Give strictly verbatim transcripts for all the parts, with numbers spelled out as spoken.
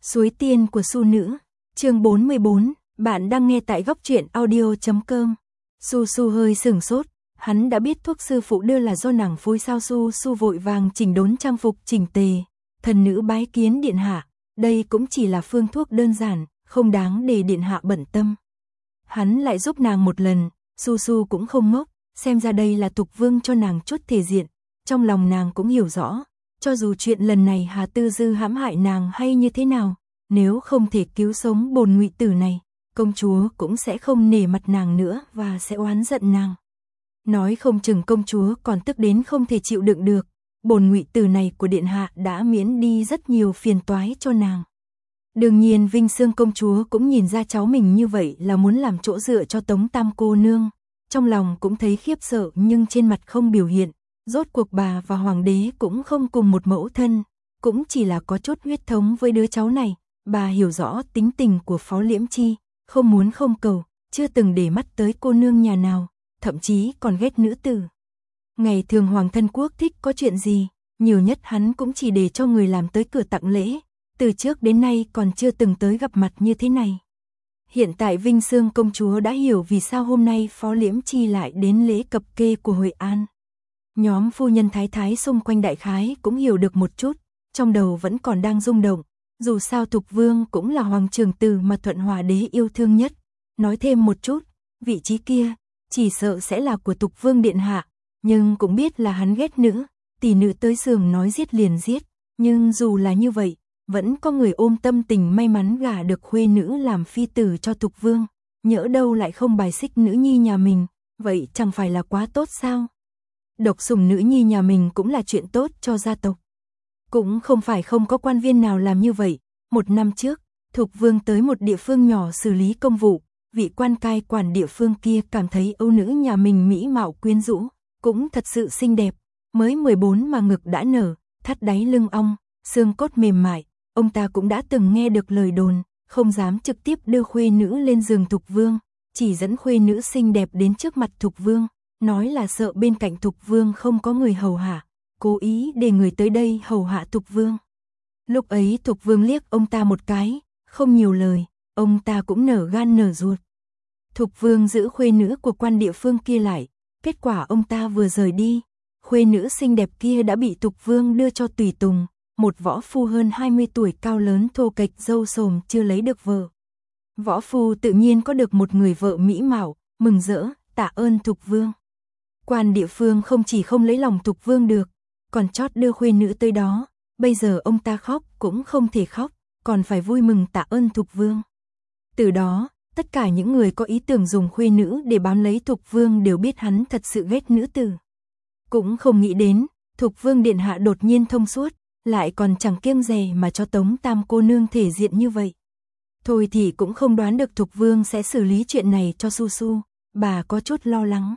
Suối tiên của Su nữ, chương bốn mươi bốn, bạn đang nghe tại góc truyện audio chấm com. Su Su hơi sửng sốt, hắn đã biết thuốc sư phụ đưa là do nàng phối sao. Su Su vội vàng chỉnh đốn trang phục chỉnh tề, thần nữ bái kiến điện hạ, đây cũng chỉ là phương thuốc đơn giản, không đáng để điện hạ bận tâm. Hắn lại giúp nàng một lần, Su Su cũng không ngốc, xem ra đây là Thục Vương cho nàng chút thể diện, trong lòng nàng cũng hiểu rõ. Cho dù chuyện lần này Hà Tư Dư hãm hại nàng hay như thế nào, nếu không thể cứu sống bồn ngụy tử này, công chúa cũng sẽ không nể mặt nàng nữa và sẽ oán giận nàng. Nói không chừng công chúa còn tức đến không thể chịu đựng được, bồn ngụy tử này của điện hạ đã miễn đi rất nhiều phiền toái cho nàng. Đương nhiên Vinh Sương công chúa cũng nhìn ra cháu mình như vậy là muốn làm chỗ dựa cho Tống Tam cô nương, trong lòng cũng thấy khiếp sợ nhưng trên mặt không biểu hiện. Rốt cuộc bà và hoàng đế cũng không cùng một mẫu thân, cũng chỉ là có chút huyết thống với đứa cháu này. Bà hiểu rõ tính tình của Phó Liễm Chi, không muốn không cầu, chưa từng để mắt tới cô nương nhà nào, thậm chí còn ghét nữ tử. Ngày thường hoàng thân quốc thích có chuyện gì, nhiều nhất hắn cũng chỉ để cho người làm tới cửa tặng lễ, từ trước đến nay còn chưa từng tới gặp mặt như thế này. Hiện tại Vinh Sương công chúa đã hiểu vì sao hôm nay Phó Liễm Chi lại đến lễ cập kê của Huệ An. Nhóm phu nhân thái thái xung quanh đại khái cũng hiểu được một chút, trong đầu vẫn còn đang rung động, dù sao Thục Vương cũng là hoàng trưởng tử mà Thuận Hòa đế yêu thương nhất. Nói thêm một chút, vị trí kia, chỉ sợ sẽ là của Thục Vương điện hạ, nhưng cũng biết là hắn ghét nữ, tỷ nữ tới giường nói giết liền giết, nhưng dù là như vậy, vẫn có người ôm tâm tình may mắn gả được khuê nữ làm phi tử cho Thục Vương, nhỡ đâu lại không bài xích nữ nhi nhà mình, vậy chẳng phải là quá tốt sao? Độc sủng nữ nhi nhà mình cũng là chuyện tốt cho gia tộc. Cũng không phải không có quan viên nào làm như vậy. Một năm trước, Thục Vương tới một địa phương nhỏ xử lý công vụ, vị quan cai quản địa phương kia cảm thấy âu nữ nhà mình mỹ mạo quyến rũ, cũng thật sự xinh đẹp, mới mười bốn mà ngực đã nở, thắt đáy lưng ong, xương cốt mềm mại, ông ta cũng đã từng nghe được lời đồn, không dám trực tiếp đưa khuê nữ lên giường Thục Vương, chỉ dẫn khuê nữ xinh đẹp đến trước mặt Thục Vương. Nói là sợ bên cạnh Thục Vương không có người hầu hạ, cố ý để người tới đây hầu hạ Thục Vương. Lúc ấy Thục Vương liếc ông ta một cái, không nhiều lời, ông ta cũng nở gan nở ruột. Thục Vương giữ khuê nữ của quan địa phương kia lại, kết quả ông ta vừa rời đi, khuê nữ xinh đẹp kia đã bị Thục Vương đưa cho tùy tùng, một võ phu hơn hai mươi tuổi cao lớn thô kệch râu sồm chưa lấy được vợ. Võ phu tự nhiên có được một người vợ mỹ mạo, mừng rỡ, tạ ơn Thục Vương. Quan địa phương không chỉ không lấy lòng Thục Vương được, còn chót đưa khuê nữ tới đó, bây giờ ông ta khóc cũng không thể khóc, còn phải vui mừng tạ ơn Thục Vương. Từ đó, tất cả những người có ý tưởng dùng khuê nữ để bám lấy Thục Vương đều biết hắn thật sự ghét nữ tử. Cũng không nghĩ đến, Thục Vương điện hạ đột nhiên thông suốt, lại còn chẳng kiêng dè mà cho Tống Tam cô nương thể diện như vậy. Thôi thì cũng không đoán được Thục Vương sẽ xử lý chuyện này cho Su Su, bà có chút lo lắng.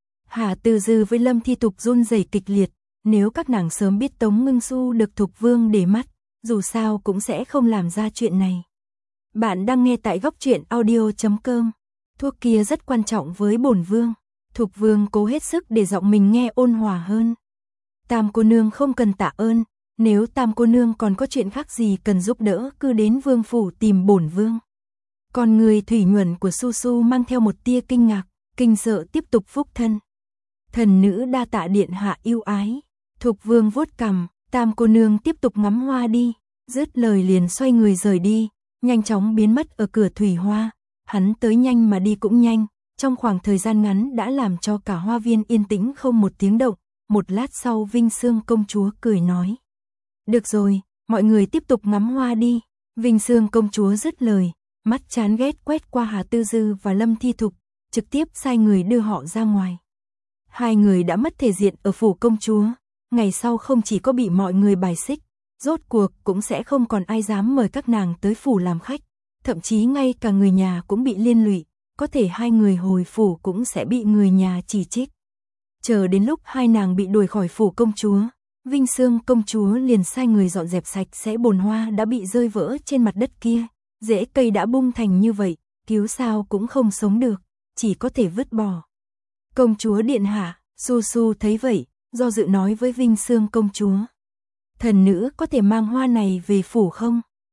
Hà Tư Dư với Lâm Thi Thục run rẩy kịch liệt, nếu các nàng sớm biết Tống Ngưng Su được Thục Vương để mắt, dù sao cũng sẽ không làm ra chuyện này. Bạn đang nghe tại góc truyện audio chấm com. Thuốc kia rất quan trọng với bổn vương. Thục Vương cố hết sức để giọng mình nghe ôn hòa hơn. Tam cô nương không cần tạ ơn, nếu Tam cô nương còn có chuyện khác gì cần giúp đỡ cứ đến vương phủ tìm bổn vương. Còn người thủy nhuận của Su Su mang theo một tia kinh ngạc, kinh sợ tiếp tục phúc thân. Thần nữ đa tạ điện hạ yêu ái. Thục Vương vuốt cằm, Tam cô nương tiếp tục ngắm hoa đi, dứt lời liền xoay người rời đi, nhanh chóng biến mất ở cửa thủy hoa. Hắn tới nhanh mà đi cũng nhanh, trong khoảng thời gian ngắn đã làm cho cả hoa viên yên tĩnh không một tiếng động. Một lát sau Vinh Sương công chúa cười nói: được rồi, mọi người tiếp tục ngắm hoa đi. Vinh Sương công chúa dứt lời, mắt chán ghét quét qua Hà Tư Dư và Lâm Thi Thục, trực tiếp sai người đưa họ ra ngoài. Hai người đã mất thể diện ở phủ công chúa, ngày sau không chỉ có bị mọi người bài xích, rốt cuộc cũng sẽ không còn ai dám mời các nàng tới phủ làm khách, thậm chí ngay cả người nhà cũng bị liên lụy, có thể hai người hồi phủ cũng sẽ bị người nhà chỉ trích. Chờ đến lúc hai nàng bị đuổi khỏi phủ công chúa, Vinh Sương công chúa liền sai người dọn dẹp sạch sẽ bồn hoa đã bị rơi vỡ trên mặt đất kia, rễ cây đã bung thành như vậy, cứu sao cũng không sống được, chỉ có thể vứt bỏ. Công chúa điện hạ, Su Su thấy vậy, do dự nói với Vinh Sương công chúa: thần nữ có thể mang hoa này về phủ không?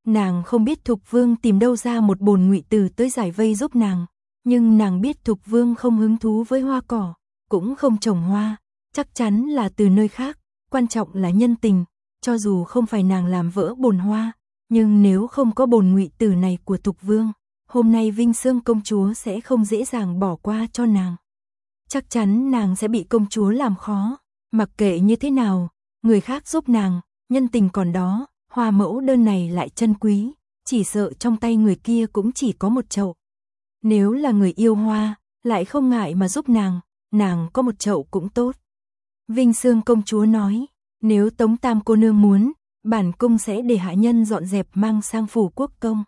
Nàng không biết Thục Vương tìm đâu ra một bồn ngụy tử tới giải vây giúp nàng, nhưng nàng biết Thục Vương không hứng thú với hoa cỏ, cũng không trồng hoa, chắc chắn là từ nơi khác, quan trọng là nhân tình, cho dù không phải nàng làm vỡ bồn hoa, nhưng nếu không có bồn ngụy tử này của Thục Vương, hôm nay Vinh Sương công chúa sẽ không dễ dàng bỏ qua cho nàng. Chắc chắn nàng sẽ bị công chúa làm khó, mặc kệ như thế nào, người khác giúp nàng, nhân tình còn đó, hoa mẫu đơn này lại chân quý, chỉ sợ trong tay người kia cũng chỉ có một chậu. Nếu là người yêu hoa, lại không ngại mà giúp nàng, nàng có một chậu cũng tốt. Vinh Sương công chúa nói, nếu Tống Tam cô nương muốn, bản cung sẽ để hạ nhân dọn dẹp mang sang phủ quốc công.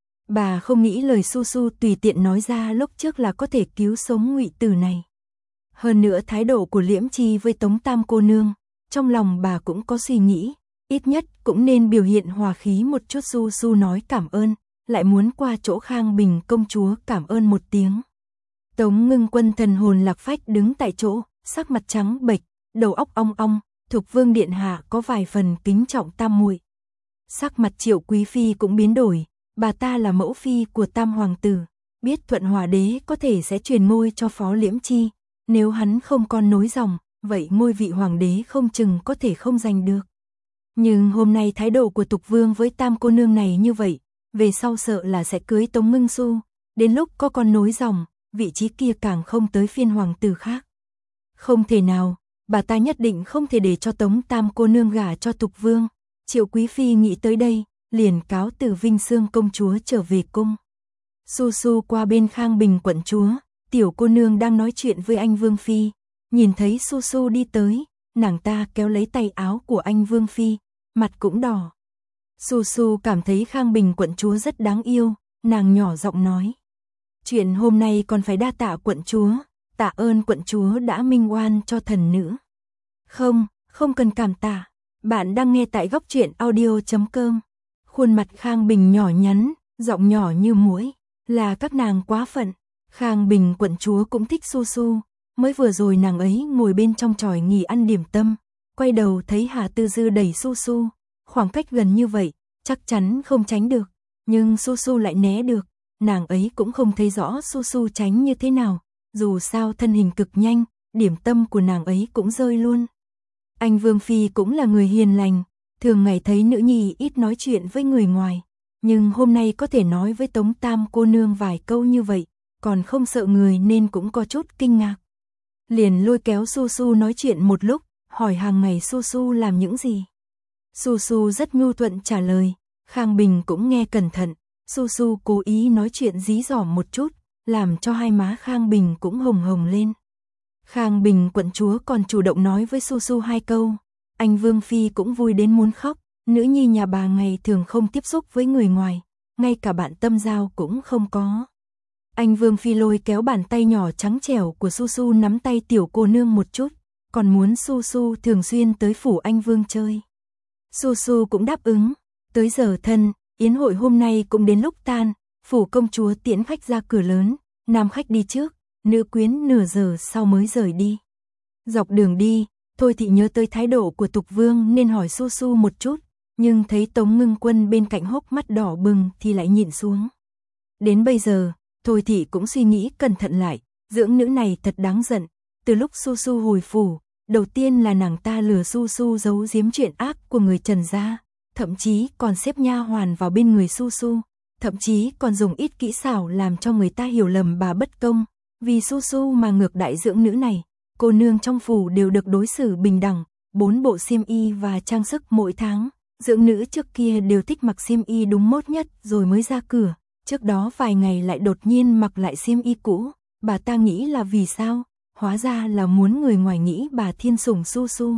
Bà không nghĩ lời Su Su tùy tiện nói ra lúc trước là có thể cứu sống ngụy tử này. Hơn nữa thái độ của Liễm Chi với Tống Tam cô nương, trong lòng bà cũng có suy nghĩ, ít nhất cũng nên biểu hiện hòa khí một chút. Su Su nói cảm ơn, lại muốn qua chỗ Khang Bình công chúa cảm ơn một tiếng. Tống Ngưng Quân thần hồn lạc phách đứng tại chỗ, sắc mặt trắng bệch, đầu óc ong ong, Thục Vương điện hạ có vài phần kính trọng Tam muội. Sắc mặt Triệu quý phi cũng biến đổi, bà ta là mẫu phi của Tam hoàng tử, biết Thuận Hòa đế có thể sẽ truyền ngôi cho Phó Liễm Chi, nếu hắn không con nối dòng, vậy ngôi vị hoàng đế không chừng có thể không giành được. Nhưng hôm nay thái độ của Thục Vương với Tam cô nương này như vậy, về sau sợ là sẽ cưới Tống Ngưng Xu, đến lúc có con nối dòng, vị trí kia càng không tới phiên hoàng tử khác. Không thể nào, bà ta nhất định không thể để cho Tống Tam cô nương gả cho Thục Vương. Triệu quý phi nghĩ tới đây, liền cáo từ Vinh Sương công chúa trở về cung. Su Su qua bên Khang Bình quận chúa, tiểu cô nương đang nói chuyện với anh Vương phi, nhìn thấy Su Su đi tới, nàng ta kéo lấy tay áo của anh Vương phi, mặt cũng đỏ. Su Su cảm thấy Khang Bình quận chúa rất đáng yêu, nàng nhỏ giọng nói: "Chuyện hôm nay còn phải đa tạ quận chúa, tạ ơn quận chúa đã minh oan cho thần nữ." "Không, không cần cảm tạ." Bạn đang nghe tại góc truyện audio chấm com. Khuôn mặt Khang Bình nhỏ nhắn, giọng nhỏ như muỗi, là các nàng quá phận. Khang Bình quận chúa cũng thích Su Su, mới vừa rồi nàng ấy ngồi bên trong chòi nghỉ ăn điểm tâm, quay đầu thấy Hà Tư Dư đẩy Su Su, khoảng cách gần như vậy, chắc chắn không tránh được, nhưng Su Su lại né được, nàng ấy cũng không thấy rõ Su Su tránh như thế nào, dù sao thân hình cực nhanh, điểm tâm của nàng ấy cũng rơi luôn. Anh Vương phi cũng là người hiền lành, thường ngày thấy nữ nhi ít nói chuyện với người ngoài, nhưng hôm nay có thể nói với Tống Tam cô nương vài câu như vậy, còn không sợ người nên cũng có chút kinh ngạc. Liền lôi kéo Su Su nói chuyện một lúc, hỏi hàng ngày Su Su làm những gì. Su Su rất nhu thuận trả lời, Khang Bình cũng nghe cẩn thận, Su Su cố ý nói chuyện dí dỏm một chút, làm cho hai má Khang Bình cũng hồng hồng lên. Khang Bình quận chúa còn chủ động nói với Su Su hai câu, anh Vương phi cũng vui đến muốn khóc, nữ nhi nhà bà ngày thường không tiếp xúc với người ngoài, ngay cả bạn tâm giao cũng không có. Anh Vương phi lôi kéo bàn tay nhỏ trắng trẻo của Su Su nắm tay tiểu cô nương một chút, còn muốn Su Su thường xuyên tới phủ anh Vương chơi. Su Su cũng đáp ứng, tới giờ thân, yến hội hôm nay cũng đến lúc tan, phủ công chúa tiễn khách ra cửa lớn, nam khách đi trước, nữ quyến nửa giờ sau mới rời đi. Dọc đường đi, Thôi Thị nhớ tới thái độ của Thục Vương nên hỏi Su Su một chút, nhưng thấy Tống Ngưng Quân bên cạnh hốc mắt đỏ bừng thì lại nhịn xuống. Đến bây giờ, Thôi Thị cũng suy nghĩ cẩn thận lại, dưỡng nữ này thật đáng giận, từ lúc Su Su hồi phủ, đầu tiên là nàng ta lừa Su Su giấu giếm chuyện ác của người Trần gia, thậm chí còn xếp nha hoàn vào bên người Su Su, thậm chí còn dùng ít kỹ xảo làm cho người ta hiểu lầm bà bất công, vì Su Su mà ngược đại dưỡng nữ này, cô nương trong phủ đều được đối xử bình đẳng, bốn bộ xiêm y và trang sức mỗi tháng, dưỡng nữ trước kia đều thích mặc xiêm y đúng mốt nhất rồi mới ra cửa, trước đó vài ngày lại đột nhiên mặc lại xiêm y cũ, bà ta nghĩ là vì sao, hóa ra là muốn người ngoài nghĩ bà thiên sủng Su Su.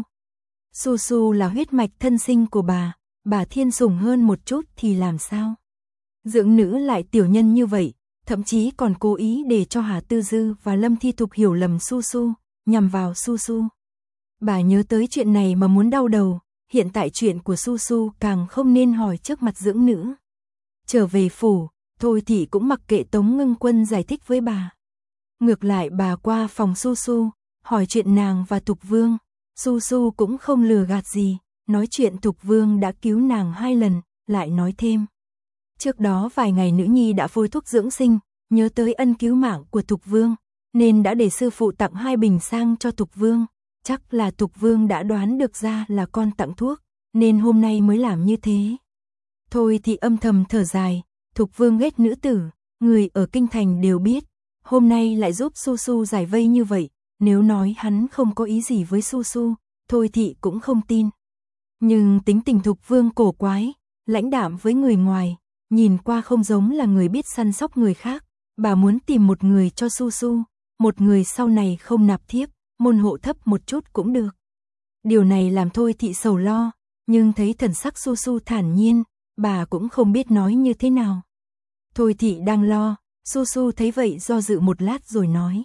Su Su là huyết mạch thân sinh của bà, bà thiên sủng hơn một chút thì làm sao? Dưỡng nữ lại tiểu nhân như vậy, thậm chí còn cố ý để cho Hà Tư Dư và Lâm Thi Thục hiểu lầm Su Su, nhằm vào Su Su. Bà nhớ tới chuyện này mà muốn đau đầu, hiện tại chuyện của Su Su càng không nên hỏi trước mặt dưỡng nữ. Trở về phủ, Thôi Thị cũng mặc kệ Tống Ngưng Quân giải thích với bà. Ngược lại bà qua phòng Su Su, hỏi chuyện nàng và Thục Vương, Su Su cũng không lừa gạt gì, nói chuyện Thục Vương đã cứu nàng hai lần, lại nói thêm. Trước đó vài ngày nữ nhi đã phối thuốc dưỡng sinh, nhớ tới ân cứu mạng của Thục Vương, nên đã để sư phụ tặng hai bình sang cho Thục Vương. Chắc là Thục Vương đã đoán được ra là con tặng thuốc, nên hôm nay mới làm như thế. Thôi thì âm thầm thở dài, Thục Vương ghét nữ tử, người ở kinh thành đều biết, hôm nay lại giúp Su Su giải vây như vậy, nếu nói hắn không có ý gì với Su Su, Thôi thị cũng không tin. Nhưng tính tình Thục Vương cổ quái, lãnh đạm với người ngoài, nhìn qua không giống là người biết săn sóc người khác, bà muốn tìm một người cho Su Su, một người sau này không nạp thiếp, môn hộ thấp một chút cũng được. Điều này làm Thôi thị sầu lo, nhưng thấy thần sắc Su Su thản nhiên, bà cũng không biết nói như thế nào. Thôi thị đang lo, Su Su thấy vậy do dự một lát rồi nói.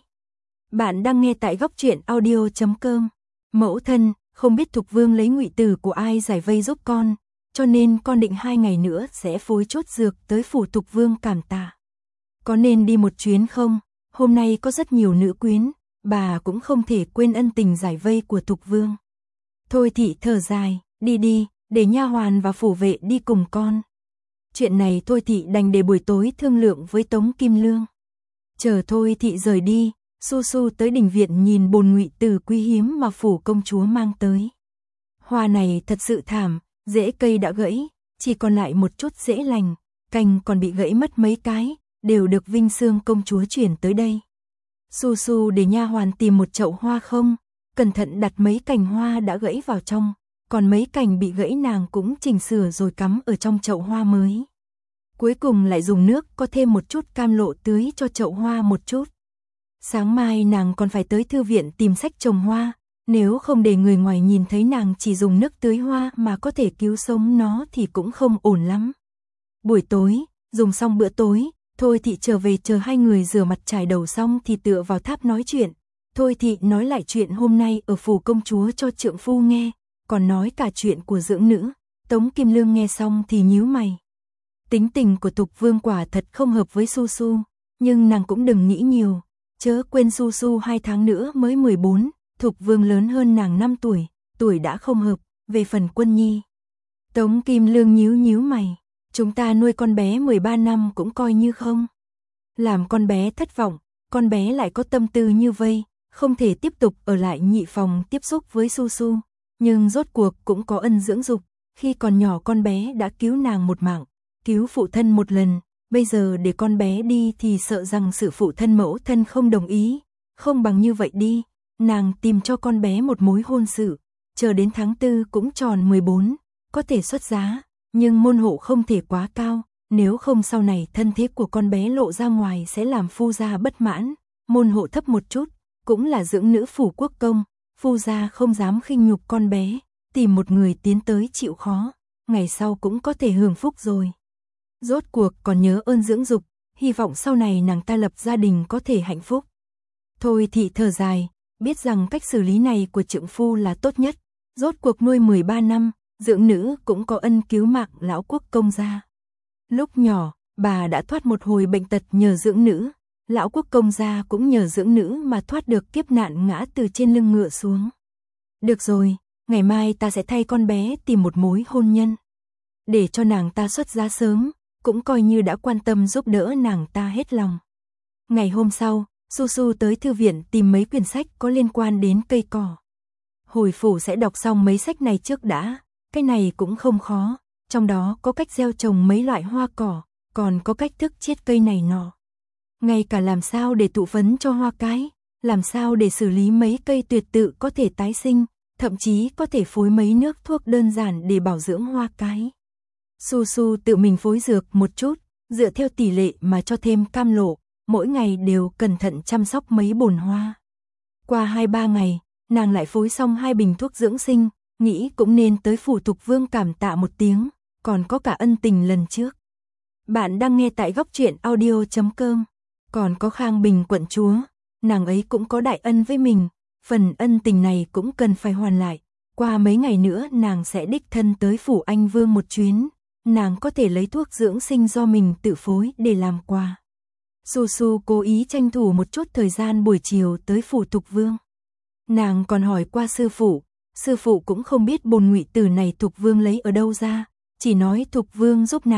Bạn đang nghe tại góc truyện audio chấm com. Mẫu thân, không biết Thục Vương lấy ngụy tử của ai giải vây giúp con, cho nên con định hai ngày nữa sẽ phối chốt dược tới phủ Thục Vương cảm tạ. Có nên đi một chuyến không? Hôm nay có rất nhiều nữ quyến, bà cũng không thể quên ân tình giải vây của Thục Vương. Thôi thị thở dài, đi đi, để nha hoàn và phủ vệ đi cùng con. Chuyện này Thôi thị đành để buổi tối thương lượng với Tống Kim Lương. Chờ Thôi thị rời đi, Su Su tới đình viện nhìn bồn ngụy tử quý hiếm mà phủ công chúa mang tới. Hoa này thật sự thảm, rễ cây đã gãy, chỉ còn lại một chút rễ lành, cành còn bị gãy mất mấy cái, đều được Vinh Xương công chúa chuyển tới đây. Su Su để nha hoàn tìm một chậu hoa không, cẩn thận đặt mấy cành hoa đã gãy vào trong, còn mấy cành bị gãy nàng cũng chỉnh sửa rồi cắm ở trong chậu hoa mới. Cuối cùng lại dùng nước có thêm một chút cam lộ tưới cho chậu hoa một chút. Sáng mai nàng còn phải tới thư viện tìm sách trồng hoa, nếu không để người ngoài nhìn thấy nàng chỉ dùng nước tưới hoa mà có thể cứu sống nó thì cũng không ổn lắm. Buổi tối, dùng xong bữa tối, Thôi thị trở về chờ hai người rửa mặt trải đầu xong thì tựa vào tháp nói chuyện. Thôi thị nói lại chuyện hôm nay ở phủ công chúa cho trượng phu nghe, còn nói cả chuyện của dưỡng nữ. Tống Kim Lương nghe xong thì nhíu mày. Tính tình của Thục Vương quả thật không hợp với Su Su, nhưng nàng cũng đừng nghĩ nhiều, chớ quên Su Su hai tháng nữa mới mười bốn, Thục Vương lớn hơn nàng năm tuổi, tuổi đã không hợp, về phần Quân Nhi. Tống Kim Lương nhíu nhíu mày, chúng ta nuôi con bé mười ba năm cũng coi như không. Làm con bé thất vọng, con bé lại có tâm tư như vây, không thể tiếp tục ở lại nhị phòng tiếp xúc với Su Su, nhưng rốt cuộc cũng có ân dưỡng dục, khi còn nhỏ con bé đã cứu nàng một mạng, cứu phụ thân một lần, bây giờ để con bé đi thì sợ rằng sự phụ thân mẫu thân không đồng ý, không bằng như vậy đi, nàng tìm cho con bé một mối hôn sự, chờ đến tháng tư cũng tròn mười bốn, có thể xuất giá, nhưng môn hộ không thể quá cao, nếu không sau này thân thế của con bé lộ ra ngoài sẽ làm phu gia bất mãn, môn hộ thấp một chút, cũng là dưỡng nữ phủ quốc công, phu gia không dám khinh nhục con bé, tìm một người tiến tới chịu khó, ngày sau cũng có thể hưởng phúc rồi. Rốt cuộc còn nhớ ơn dưỡng dục, hy vọng sau này nàng ta lập gia đình có thể hạnh phúc. Thôi thị thở dài, biết rằng cách xử lý này của trượng phu là tốt nhất, rốt cuộc nuôi mười ba năm, dưỡng nữ cũng có ân cứu mạng lão quốc công gia. Lúc nhỏ, bà đã thoát một hồi bệnh tật nhờ dưỡng nữ, lão quốc công gia cũng nhờ dưỡng nữ mà thoát được kiếp nạn ngã từ trên lưng ngựa xuống. Được rồi, ngày mai ta sẽ thay con bé tìm một mối hôn nhân, để cho nàng ta xuất giá sớm, cũng coi như đã quan tâm giúp đỡ nàng ta hết lòng. Ngày hôm sau, Su Su tới thư viện tìm mấy quyển sách có liên quan đến cây cỏ. Hồi phủ sẽ đọc xong mấy sách này trước đã, cái này cũng không khó, trong đó có cách gieo trồng mấy loại hoa cỏ, còn có cách thức chiết cây này nọ. Ngay cả làm sao để tụ phấn cho hoa cái, làm sao để xử lý mấy cây tuyệt tự có thể tái sinh, thậm chí có thể phối mấy nước thuốc đơn giản để bảo dưỡng hoa cái. Su Su tự mình phối dược một chút, dựa theo tỷ lệ mà cho thêm cam lộ, mỗi ngày đều cẩn thận chăm sóc mấy bồn hoa. Qua hai ba ngày, nàng lại phối xong hai bình thuốc dưỡng sinh, nghĩ cũng nên tới phủ Thục Vương cảm tạ một tiếng, còn có cả ân tình lần trước. Bạn đang nghe tại góc truyện audio chấm com, còn có Khang Bình quận chúa, nàng ấy cũng có đại ân với mình, phần ân tình này cũng cần phải hoàn lại. Qua mấy ngày nữa nàng sẽ đích thân tới phủ Anh Vương một chuyến, nàng có thể lấy thuốc dưỡng sinh do mình tự phối để làm quà. Su Su cố ý tranh thủ một chút thời gian buổi chiều tới phủ Thục Vương. Nàng còn hỏi qua sư phụ, sư phụ cũng không biết bồn ngụy tử này Thục Vương lấy ở đâu ra, chỉ nói Thục Vương giúp nàng,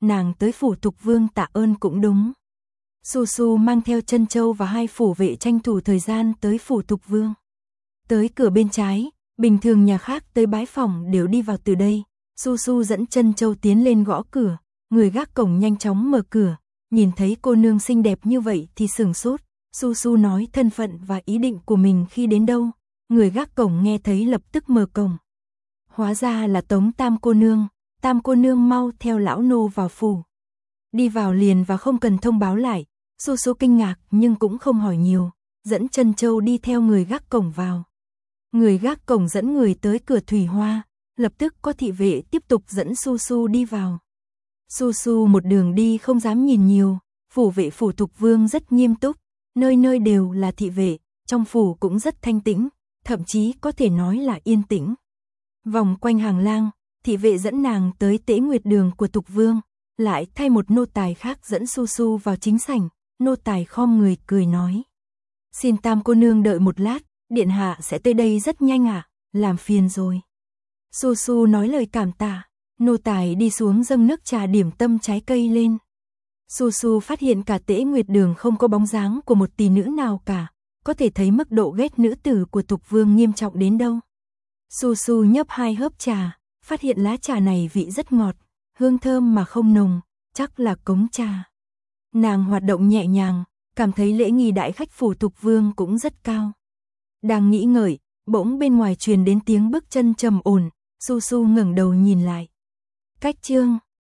nàng tới phủ Thục Vương tạ ơn cũng đúng. Su Su mang theo Trân Châu và hai phủ vệ tranh thủ thời gian tới phủ Thục Vương. Tới cửa bên trái, bình thường nhà khác tới bái phòng đều đi vào từ đây. Su Su dẫn Trân Châu tiến lên gõ cửa, người gác cổng nhanh chóng mở cửa, nhìn thấy cô nương xinh đẹp như vậy thì sửng sốt. Su Su nói thân phận và ý định của mình khi đến đâu, người gác cổng nghe thấy lập tức mở cổng. Hóa ra là Tống Tam cô nương, Tam cô nương mau theo lão nô vào phủ. Đi vào liền và không cần thông báo lại, Su Su kinh ngạc nhưng cũng không hỏi nhiều, dẫn Trân Châu đi theo người gác cổng vào. Người gác cổng dẫn người tới cửa thủy hoa, lập tức có thị vệ tiếp tục dẫn Su Su đi vào. Su Su một đường đi không dám nhìn nhiều, phủ vệ phủ Thục Vương rất nghiêm túc, nơi nơi đều là thị vệ, trong phủ cũng rất thanh tĩnh, thậm chí có thể nói là yên tĩnh. Vòng quanh hàng lang, thị vệ dẫn nàng tới Tế Nguyệt Đường của Thục Vương, lại thay một nô tài khác dẫn Su Su vào chính sảnh, nô tài khom người cười nói. Xin Tam cô nương đợi một lát, điện hạ sẽ tới đây rất nhanh ạ, à, làm phiền rồi. Su Su nói lời cảm tạ, nô tài đi xuống dâng nước trà điểm tâm trái cây lên. Su Su phát hiện cả Tế Nguyệt Đường không có bóng dáng của một tỷ nữ nào cả, có thể thấy mức độ ghét nữ tử của Thục Vương nghiêm trọng đến đâu. Su Su nhấp hai hớp trà, phát hiện lá trà này vị rất ngọt, hương thơm mà không nồng, chắc là cống trà. Nàng hoạt động nhẹ nhàng, cảm thấy lễ nghi đại khách phủ Thục Vương cũng rất cao. Đang nghĩ ngợi, bỗng bên ngoài truyền đến tiếng bước chân trầm ổn, Su Su ngẩng đầu nhìn lại. Cách chương